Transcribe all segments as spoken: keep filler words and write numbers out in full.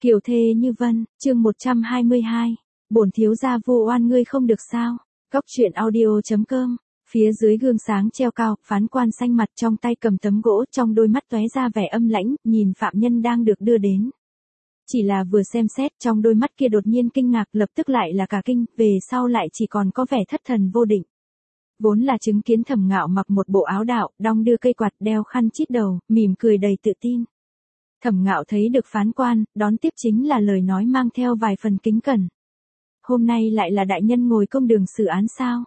Kiều thê như vân, chương một trăm hai mươi hai. Bổn thiếu gia vu oan ngươi không được sao? Góc truyện audio chấm com. Phía dưới gương sáng treo cao, phán quan xanh mặt trong tay cầm tấm gỗ, trong đôi mắt tóe ra vẻ âm lãnh, nhìn phạm nhân đang được đưa đến. Chỉ là vừa xem xét, trong đôi mắt kia đột nhiên kinh ngạc, lập tức lại là cả kinh, về sau lại chỉ còn có vẻ thất thần vô định. Vốn là chứng kiến Thẩm Ngạo mặc một bộ áo đạo, đong đưa cây quạt, đeo khăn chít đầu, mỉm cười đầy tự tin. Thẩm Ngạo thấy được phán quan, đón tiếp chính là lời nói mang theo vài phần kính cẩn. Hôm nay lại là đại nhân ngồi công đường xử án sao?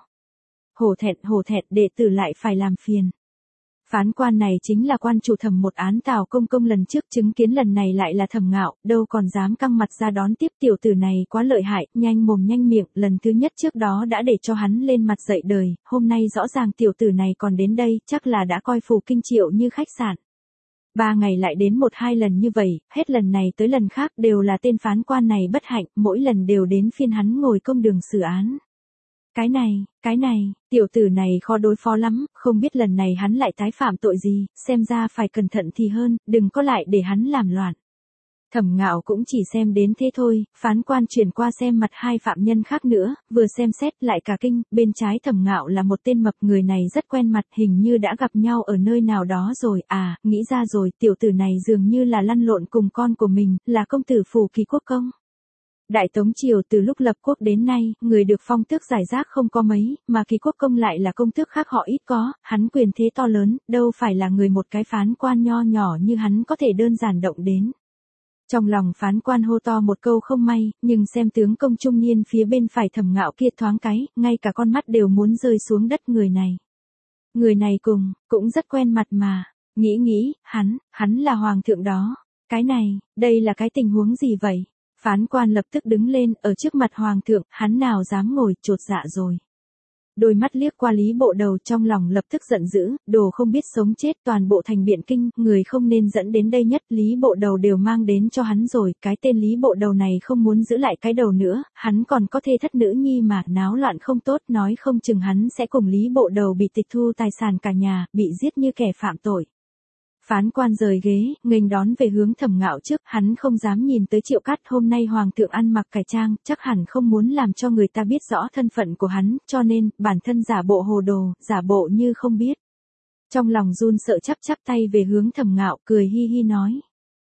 Hổ thẹn, hổ thẹn, đệ tử lại phải làm phiền. Phán quan này chính là quan chủ thẩm một án Tào Công Công lần trước, chứng kiến lần này lại là Thẩm Ngạo, đâu còn dám căng mặt ra đón tiếp. Tiểu tử này quá lợi hại, nhanh mồm nhanh miệng, lần thứ nhất trước đó đã để cho hắn lên mặt dạy đời, hôm nay rõ ràng tiểu tử này còn đến đây, chắc là đã coi Phù Kinh Triệu như khách sạn. Ba ngày lại đến một hai lần như vậy, hết lần này tới lần khác đều là tên phán quan này bất hạnh, mỗi lần đều đến phiên hắn ngồi công đường xử án. Cái này, cái này, tiểu tử này khó đối phó lắm, không biết lần này hắn lại tái phạm tội gì, xem ra phải cẩn thận thì hơn, đừng có lại để hắn làm loạn. Thẩm Ngạo cũng chỉ xem đến thế thôi, phán quan chuyển qua xem mặt hai phạm nhân khác nữa, vừa xem xét lại cả kinh, bên trái Thẩm Ngạo là một tên mập, người này rất quen mặt, hình như đã gặp nhau ở nơi nào đó rồi, à, nghĩ ra rồi, tiểu tử này dường như là lăn lộn cùng con của mình, là công tử Phù Kỳ Quốc Công. Đại Tống Triều từ lúc lập quốc đến nay, người được phong tước giải rác không có mấy, mà Kỳ Quốc Công lại là công tước khác họ ít có, hắn quyền thế to lớn, đâu phải là người một cái phán quan nho nhỏ như hắn có thể đơn giản động đến. Trong lòng phán quan hô to một câu không may, nhưng xem tướng công trung niên phía bên phải Thẩm Ngạo kia thoáng cái, ngay cả con mắt đều muốn rơi xuống đất. Người này. Người này cùng, cũng rất quen mặt mà. Nghĩ nghĩ, hắn, hắn là hoàng thượng đó. Cái này, đây là cái tình huống gì vậy? Phán quan lập tức đứng lên, ở trước mặt hoàng thượng, hắn nào dám ngồi, chột dạ rồi. Đôi mắt liếc qua Lý Bộ Đầu, trong lòng lập tức giận dữ, đồ không biết sống chết, toàn bộ thành Biện Kinh, người không nên dẫn đến đây nhất, Lý Bộ Đầu đều mang đến cho hắn rồi, cái tên Lý Bộ Đầu này không muốn giữ lại cái đầu nữa, hắn còn có thê thất nữ nhi mà, náo loạn không tốt, nói không chừng hắn sẽ cùng Lý Bộ Đầu bị tịch thu tài sản cả nhà, bị giết như kẻ phạm tội. Phán quan rời ghế, nghênh đón về hướng Thẩm Ngạo trước, hắn không dám nhìn tới Triệu Cát, hôm nay hoàng thượng ăn mặc cải trang, chắc hẳn không muốn làm cho người ta biết rõ thân phận của hắn, cho nên, bản thân giả bộ hồ đồ, giả bộ như không biết. Trong lòng run sợ chắp chắp tay về hướng Thẩm Ngạo, cười hi hi nói.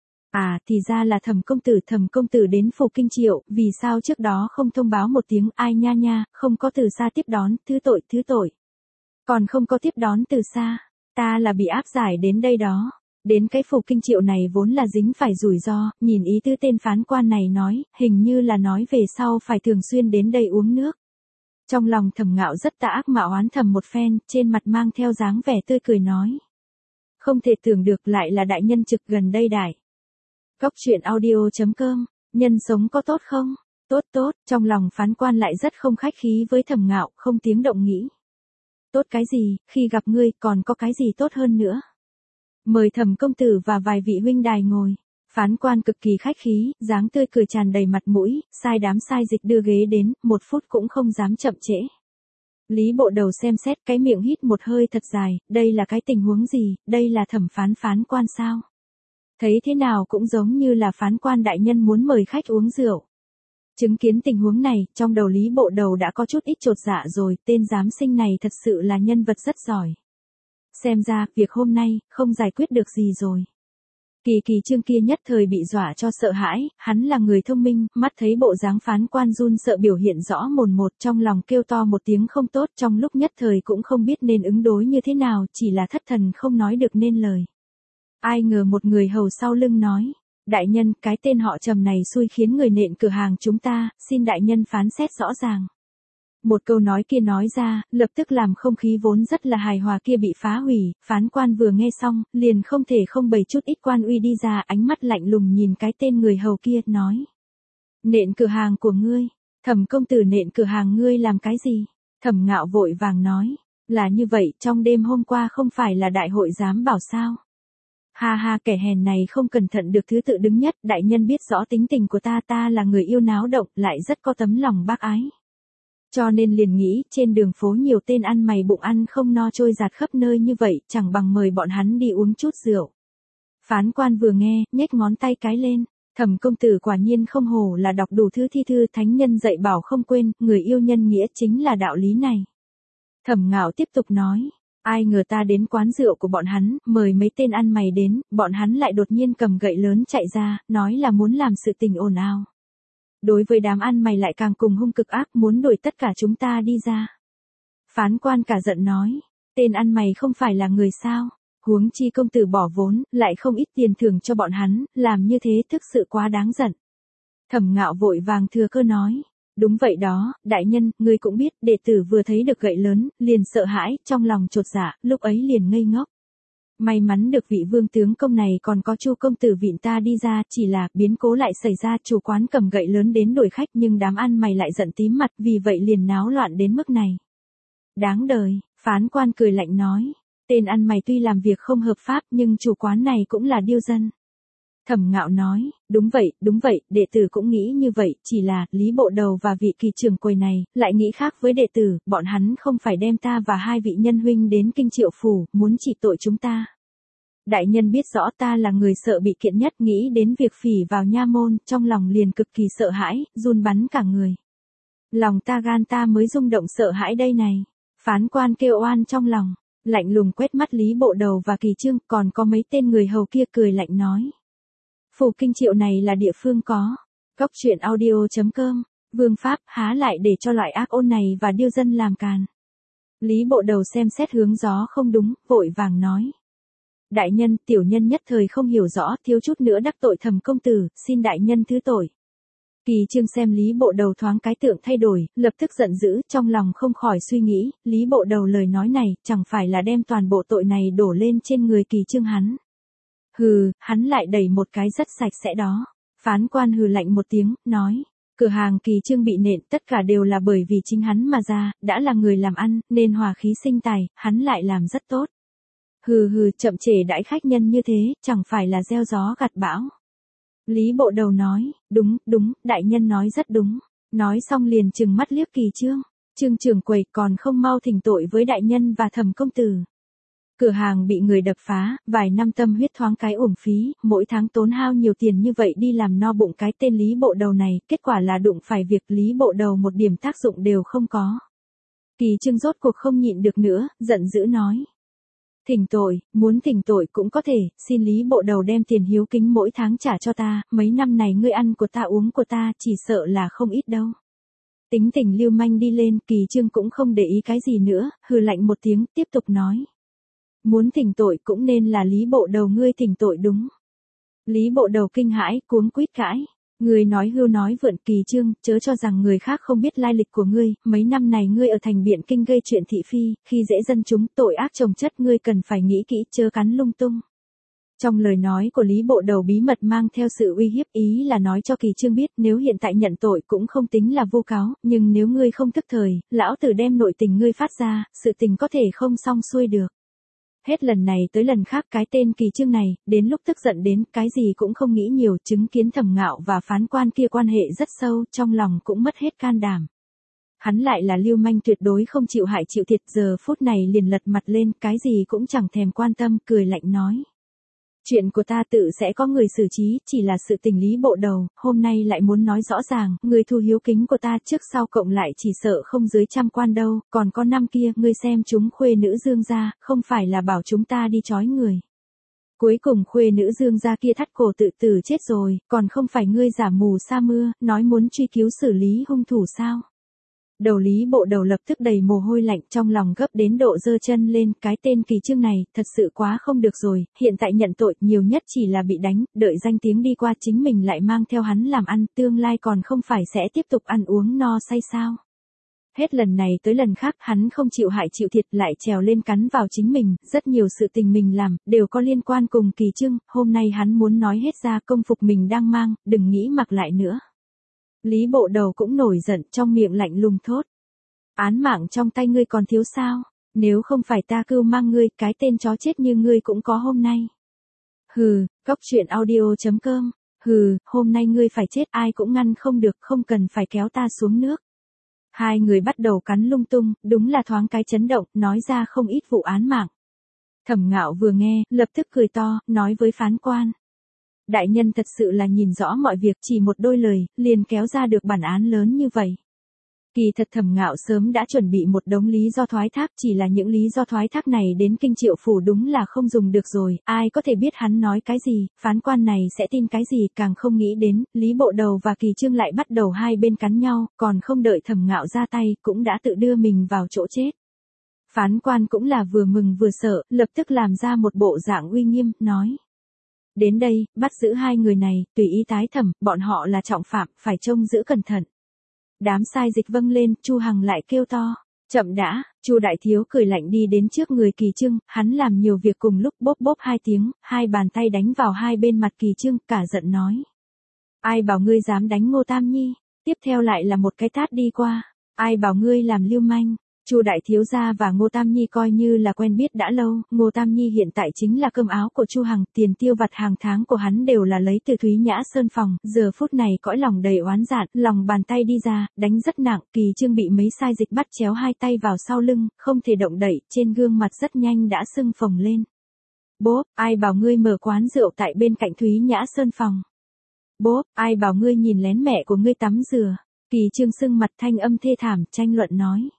À, thì ra là Thẩm công tử, Thẩm công tử đến Phù Kinh Triệu, vì sao trước đó không thông báo một tiếng, ai nha nha, không có từ xa tiếp đón, thứ tội, thứ tội. Còn không có tiếp đón từ xa. Ta là bị áp giải đến đây đó. Đến cái Phù Kinh Triệu này vốn là dính phải rủi ro, nhìn ý tứ tên phán quan này nói, hình như là nói về sau phải thường xuyên đến đây uống nước. Trong lòng Thẩm Ngạo rất tà ác mà oán thầm một phen, trên mặt mang theo dáng vẻ tươi cười nói. Không thể tưởng được lại là đại nhân trực gần đây đại. Góc truyện audio chấm com, nhân sống có tốt không? Tốt tốt, trong lòng phán quan lại rất không khách khí với Thẩm Ngạo, không tiếng động nghĩ. Tốt cái gì, khi gặp ngươi còn có cái gì tốt hơn nữa. Mời Thẩm công tử và vài vị huynh đài ngồi. Phán quan cực kỳ khách khí, dáng tươi cười tràn đầy mặt mũi, sai đám sai dịch đưa ghế đến, một phút cũng không dám chậm trễ. Lý Bộ Đầu xem xét cái miệng hít một hơi thật dài, đây là cái tình huống gì, đây là thẩm phán phán quan sao? Thấy thế nào cũng giống như là phán quan đại nhân muốn mời khách uống rượu. Chứng kiến tình huống này, trong đầu Lý Bộ Đầu đã có chút ít chột dạ rồi, tên giám sinh này thật sự là nhân vật rất giỏi. Xem ra, việc hôm nay, không giải quyết được gì rồi. Kỳ Kỳ Trương kia nhất thời bị dọa cho sợ hãi, hắn là người thông minh, mắt thấy bộ dáng phán quan run sợ biểu hiện rõ mồn một, trong lòng kêu to một tiếng không tốt, trong lúc nhất thời cũng không biết nên ứng đối như thế nào, chỉ là thất thần không nói được nên lời. Ai ngờ một người hầu sau lưng nói. Đại nhân, cái tên họ Trầm này xui khiến người nện cửa hàng chúng ta, xin đại nhân phán xét rõ ràng. Một câu nói kia nói ra, lập tức làm không khí vốn rất là hài hòa kia bị phá hủy, phán quan vừa nghe xong, liền không thể không bày chút ít quan uy đi ra, ánh mắt lạnh lùng nhìn cái tên người hầu kia, nói. Nện cửa hàng của ngươi, Thẩm công tử nện cửa hàng ngươi làm cái gì? Thẩm Ngạo vội vàng nói, là như vậy, trong đêm hôm qua không phải là đại hội giám bảo sao? Ha ha, kẻ hèn này không cẩn thận được thứ tự đứng nhất, đại nhân biết rõ tính tình của ta, ta là người yêu náo động, lại rất có tấm lòng bác ái. Cho nên liền nghĩ, trên đường phố nhiều tên ăn mày bụng ăn không no trôi giạt khắp nơi như vậy, chẳng bằng mời bọn hắn đi uống chút rượu. Phán quan vừa nghe, nhếch ngón tay cái lên, Thẩm công tử quả nhiên không hổ là đọc đủ thứ thi thư, thánh nhân dạy bảo không quên, người yêu nhân nghĩa chính là đạo lý này. Thẩm Ngạo tiếp tục nói, ai ngờ ta đến quán rượu của bọn hắn, mời mấy tên ăn mày đến, bọn hắn lại đột nhiên cầm gậy lớn chạy ra, nói là muốn làm sự tình ồn ào. Đối với đám ăn mày lại càng cùng hung cực ác, muốn đuổi tất cả chúng ta đi ra. Phán quan cả giận nói, tên ăn mày không phải là người sao? Huống chi công tử bỏ vốn, lại không ít tiền thưởng cho bọn hắn, làm như thế thực sự quá đáng giận. Thẩm Ngạo vội vàng thừa cơ nói, đúng vậy đó, đại nhân, ngươi cũng biết, đệ tử vừa thấy được gậy lớn, liền sợ hãi, trong lòng chột dạ, lúc ấy liền ngây ngốc. May mắn được vị vương tướng công này còn có Chu công tử vịn ta đi ra, chỉ là biến cố lại xảy ra, chủ quán cầm gậy lớn đến đuổi khách nhưng đám ăn mày lại giận tím mặt, vì vậy liền náo loạn đến mức này. Đáng đời, phán quan cười lạnh nói, tên ăn mày tuy làm việc không hợp pháp nhưng chủ quán này cũng là điêu dân. Thẩm Ngạo nói, đúng vậy, đúng vậy, đệ tử cũng nghĩ như vậy, chỉ là, Lý Bộ Đầu và vị kỳ trưởng quầy này, lại nghĩ khác với đệ tử, bọn hắn không phải đem ta và hai vị nhân huynh đến kinh Triệu phủ, muốn trị tội chúng ta. Đại nhân biết rõ ta là người sợ bị kiện nhất, nghĩ đến việc phỉ vào nha môn, trong lòng liền cực kỳ sợ hãi, run bắn cả người. Lòng ta gan ta mới rung động sợ hãi đây này. Phán quan kêu oan trong lòng, lạnh lùng quét mắt Lý Bộ Đầu và Kỳ Trương, còn có mấy tên người hầu kia cười lạnh nói. Phủ kinh Triệu này là địa phương có. Góc truyện audio chấm com, vương pháp há lại để cho loại ác ôn này và điêu dân làm càn. Lý Bộ Đầu xem xét hướng gió không đúng, vội vàng nói. Đại nhân, tiểu nhân nhất thời không hiểu rõ, thiếu chút nữa đắc tội Thẩm công tử, xin đại nhân thứ tội. Kỳ Trương xem Lý Bộ Đầu thoáng cái tượng thay đổi, lập tức giận dữ, trong lòng không khỏi suy nghĩ, Lý Bộ Đầu lời nói này, chẳng phải là đem toàn bộ tội này đổ lên trên người Kỳ Trương hắn. Hừ, hắn lại đẩy một cái rất sạch sẽ đó. Phán quan hừ lạnh một tiếng, nói, cửa hàng Kỳ Trương bị nện tất cả đều là bởi vì chính hắn mà ra, đã là người làm ăn, nên hòa khí sinh tài, hắn lại làm rất tốt. Hừ hừ, chậm trễ đãi khách nhân như thế, chẳng phải là gieo gió gặt bão. Lý Bộ Đầu nói, đúng, đúng, đại nhân nói rất đúng. Nói xong liền trừng mắt liếc Kỳ Trương. Trương trưởng quầy còn không mau thỉnh tội với đại nhân và Thẩm công tử. Cửa hàng bị người đập phá, vài năm tâm huyết thoáng cái uổng phí, mỗi tháng tốn hao nhiều tiền như vậy đi làm no bụng cái tên Lý Bộ Đầu này, kết quả là đụng phải việc Lý Bộ Đầu một điểm tác dụng đều không có. Kỳ Trương rốt cuộc không nhịn được nữa, giận dữ nói. Thỉnh tội, muốn thỉnh tội cũng có thể, xin Lý Bộ Đầu đem tiền hiếu kính mỗi tháng trả cho ta, mấy năm này ngươi ăn của ta uống của ta, chỉ sợ là không ít đâu. Tính tình lưu manh đi lên, Kỳ Trương cũng không để ý cái gì nữa, hừ lạnh một tiếng, tiếp tục nói. Muốn thỉnh tội cũng nên là Lý Bộ Đầu ngươi thỉnh tội đúng. Lý Bộ Đầu kinh hãi, cuống quýt cãi. Người nói hưu nói vượn, Kỳ Trương, chớ cho rằng người khác không biết lai lịch của ngươi, mấy năm này ngươi ở thành Biện Kinh gây chuyện thị phi, khi dễ dân chúng, tội ác chồng chất, ngươi cần phải nghĩ kỹ, chớ cắn lung tung. Trong lời nói của Lý Bộ Đầu bí mật mang theo sự uy hiếp, ý là nói cho Kỳ Trương biết, nếu hiện tại nhận tội cũng không tính là vô cáo, nhưng nếu ngươi không thức thời, lão tử đem nội tình ngươi phát ra, sự tình có thể không xong xuôi được. Hết lần này tới lần khác cái tên Kỳ Trương này, đến lúc tức giận đến, cái gì cũng không nghĩ nhiều, chứng kiến Thẩm Ngạo và phán quan kia quan hệ rất sâu, trong lòng cũng mất hết can đảm. Hắn lại là lưu manh tuyệt đối không chịu hại chịu thiệt, giờ phút này liền lật mặt lên, cái gì cũng chẳng thèm quan tâm, cười lạnh nói. Chuyện của ta tự sẽ có người xử trí, chỉ là sự tình Lý Bộ Đầu, hôm nay lại muốn nói rõ ràng, người thu hiếu kính của ta trước sau cộng lại chỉ sợ không dưới trăm quan đâu, còn có năm kia, ngươi xem chúng khuê nữ Dương gia, không phải là bảo chúng ta đi trói người. Cuối cùng khuê nữ Dương gia kia thắt cổ tự tử chết rồi, còn không phải ngươi giả mù sa mưa, nói muốn truy cứu xử lý hung thủ sao? Đầu Lý Bộ Đầu lập tức đầy mồ hôi lạnh, trong lòng gấp đến độ giơ chân lên, cái tên Kỳ Trương này, thật sự quá không được rồi, hiện tại nhận tội, nhiều nhất chỉ là bị đánh, đợi danh tiếng đi qua chính mình lại mang theo hắn làm ăn, tương lai còn không phải sẽ tiếp tục ăn uống no say sao. Hết lần này tới lần khác, hắn không chịu hại chịu thiệt, lại trèo lên cắn vào chính mình, rất nhiều sự tình mình làm, đều có liên quan cùng Kỳ Trương, hôm nay hắn muốn nói hết ra công phục mình đang mang, đừng nghĩ mặc lại nữa. Lý Bộ Đầu cũng nổi giận, trong miệng lạnh lùng thốt. Án mạng trong tay ngươi còn thiếu sao? Nếu không phải ta cưu mang ngươi, cái tên chó chết như ngươi cũng có hôm nay. Hừ, góc truyện audio chấm com. Hừ, hôm nay ngươi phải chết, ai cũng ngăn không được, không cần phải kéo ta xuống nước. Hai người bắt đầu cắn lung tung, đúng là thoáng cái chấn động, nói ra không ít vụ án mạng. Thẩm Ngạo vừa nghe, lập tức cười to, nói với phán quan. Đại nhân thật sự là nhìn rõ mọi việc, chỉ một đôi lời, liền kéo ra được bản án lớn như vậy. Kỳ thật Thẩm Ngạo sớm đã chuẩn bị một đống lý do thoái thác, chỉ là những lý do thoái thác này đến Kinh Triệu Phủ đúng là không dùng được rồi, ai có thể biết hắn nói cái gì, phán quan này sẽ tin cái gì, càng không nghĩ đến, Lý Bộ Đầu và Kỳ Trương lại bắt đầu hai bên cắn nhau, còn không đợi Thẩm Ngạo ra tay, cũng đã tự đưa mình vào chỗ chết. Phán quan cũng là vừa mừng vừa sợ, lập tức làm ra một bộ dạng uy nghiêm, nói. Đến đây, bắt giữ hai người này, tùy ý tái thẩm, bọn họ là trọng phạm, phải trông giữ cẩn thận. Đám sai dịch vâng lên, Chu Hằng lại kêu to. Chậm đã, Chu Đại Thiếu cười lạnh đi đến trước người Kỳ Trương, hắn làm nhiều việc cùng lúc, bốp bốp hai tiếng, hai bàn tay đánh vào hai bên mặt Kỳ Trương, cả giận nói. Ai bảo ngươi dám đánh Ngô Tam Nhi, tiếp theo lại là một cái tát đi qua, ai bảo ngươi làm lưu manh. Chu Đại Thiếu gia và Ngô Tam Nhi coi như là quen biết đã lâu, Ngô Tam Nhi hiện tại chính là cơm áo của Chu Hằng, tiền tiêu vặt hàng tháng của hắn đều là lấy từ Thúy Nhã Sơn phòng, giờ phút này cõi lòng đầy oán giận, lòng bàn tay đi ra, đánh rất nặng, Kỳ Trương bị mấy sai dịch bắt chéo hai tay vào sau lưng, không thể động đậy, trên gương mặt rất nhanh đã sưng phồng lên. Bốp, ai bảo ngươi mở quán rượu tại bên cạnh Thúy Nhã Sơn phòng. Bốp, ai bảo ngươi nhìn lén mẹ của ngươi tắm rửa. Kỳ Trương sưng mặt, thanh âm thê thảm, tranh luận nói.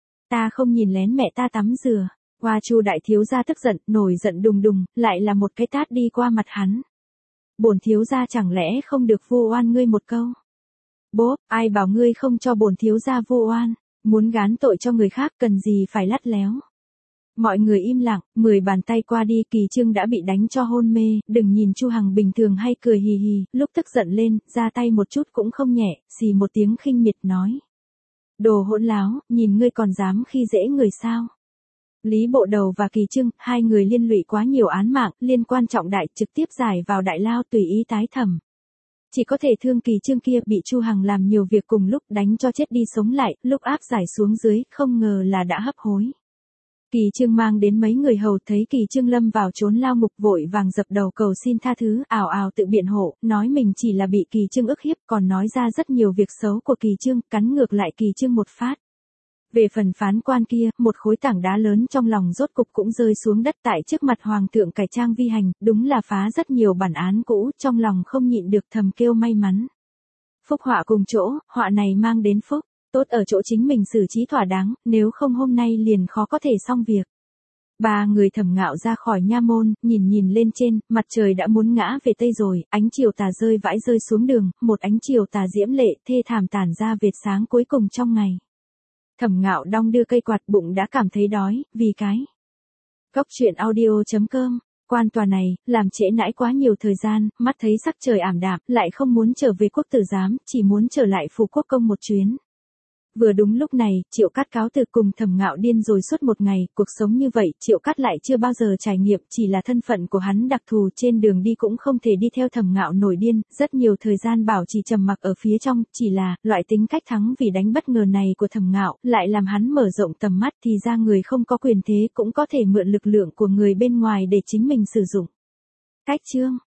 Ta không nhìn lén mẹ ta tắm rửa. Qua Chu Đại Thiếu gia tức giận, nổi giận đùng đùng, lại là một cái tát đi qua mặt hắn. Bổn thiếu gia chẳng lẽ không được vu oan ngươi một câu? Bốp, ai bảo ngươi không cho bổn thiếu gia vu oan, muốn gán tội cho người khác cần gì phải lắt léo. Mọi người im lặng, mười bàn tay qua đi, Kỳ Trương đã bị đánh cho hôn mê, đừng nhìn Chu Hằng bình thường hay cười hì hì, lúc tức giận lên, ra tay một chút cũng không nhẹ, xì một tiếng khinh miệt nói. Đồ hỗn láo, nhìn ngươi còn dám khi dễ người sao? Lý Bộ Đầu và Kỳ Trương, hai người liên lụy quá nhiều án mạng, liên quan trọng đại, trực tiếp giải vào đại lao tùy ý tái thẩm. Chỉ có thể thương Kỳ Trương kia, bị Chu Hằng làm nhiều việc cùng lúc, đánh cho chết đi sống lại, lúc áp giải xuống dưới, không ngờ là đã hấp hối. Kỳ Trương mang đến mấy người hầu, thấy Kỳ Trương lâm vào trốn lao ngục, vội vàng dập đầu cầu xin tha thứ, ào ào tự biện hộ, nói mình chỉ là bị Kỳ Trương ức hiếp, còn nói ra rất nhiều việc xấu của Kỳ Trương, cắn ngược lại Kỳ Trương một phát. Về phần phán quan kia, một khối tảng đá lớn trong lòng rốt cục cũng rơi xuống đất tại trước mặt Hoàng thượng cải trang vi hành, đúng là phá rất nhiều bản án cũ, trong lòng không nhịn được thầm kêu may mắn. Phúc họa cùng chỗ, họa này mang đến phúc. Tốt ở chỗ chính mình xử trí thỏa đáng, nếu không hôm nay liền khó có thể xong việc. Ba người Thẩm Ngạo ra khỏi nha môn, nhìn nhìn lên trên, mặt trời đã muốn ngã về tây rồi, ánh chiều tà rơi vãi rơi xuống đường, một ánh chiều tà diễm lệ, thê thảm tản ra vệt sáng cuối cùng trong ngày. Thẩm Ngạo đong đưa cây quạt, bụng đã cảm thấy đói, vì cái. Góc truyện audio chấm com, quan tòa này, làm trễ nãi quá nhiều thời gian, mắt thấy sắc trời ảm đạm, lại không muốn trở về quốc tử giám, chỉ muốn trở lại phủ quốc công một chuyến. Vừa đúng lúc này, Triệu Cát cáo từ cùng Thẩm Ngạo điên rồi suốt một ngày, cuộc sống như vậy, Triệu Cát lại chưa bao giờ trải nghiệm, chỉ là thân phận của hắn đặc thù, trên đường đi cũng không thể đi theo Thẩm Ngạo nổi điên, rất nhiều thời gian bảo trì trầm mặc ở phía trong, chỉ là, loại tính cách thắng vì đánh bất ngờ này của Thẩm Ngạo, lại làm hắn mở rộng tầm mắt, thì ra người không có quyền thế cũng có thể mượn lực lượng của người bên ngoài để chính mình sử dụng. Cách chương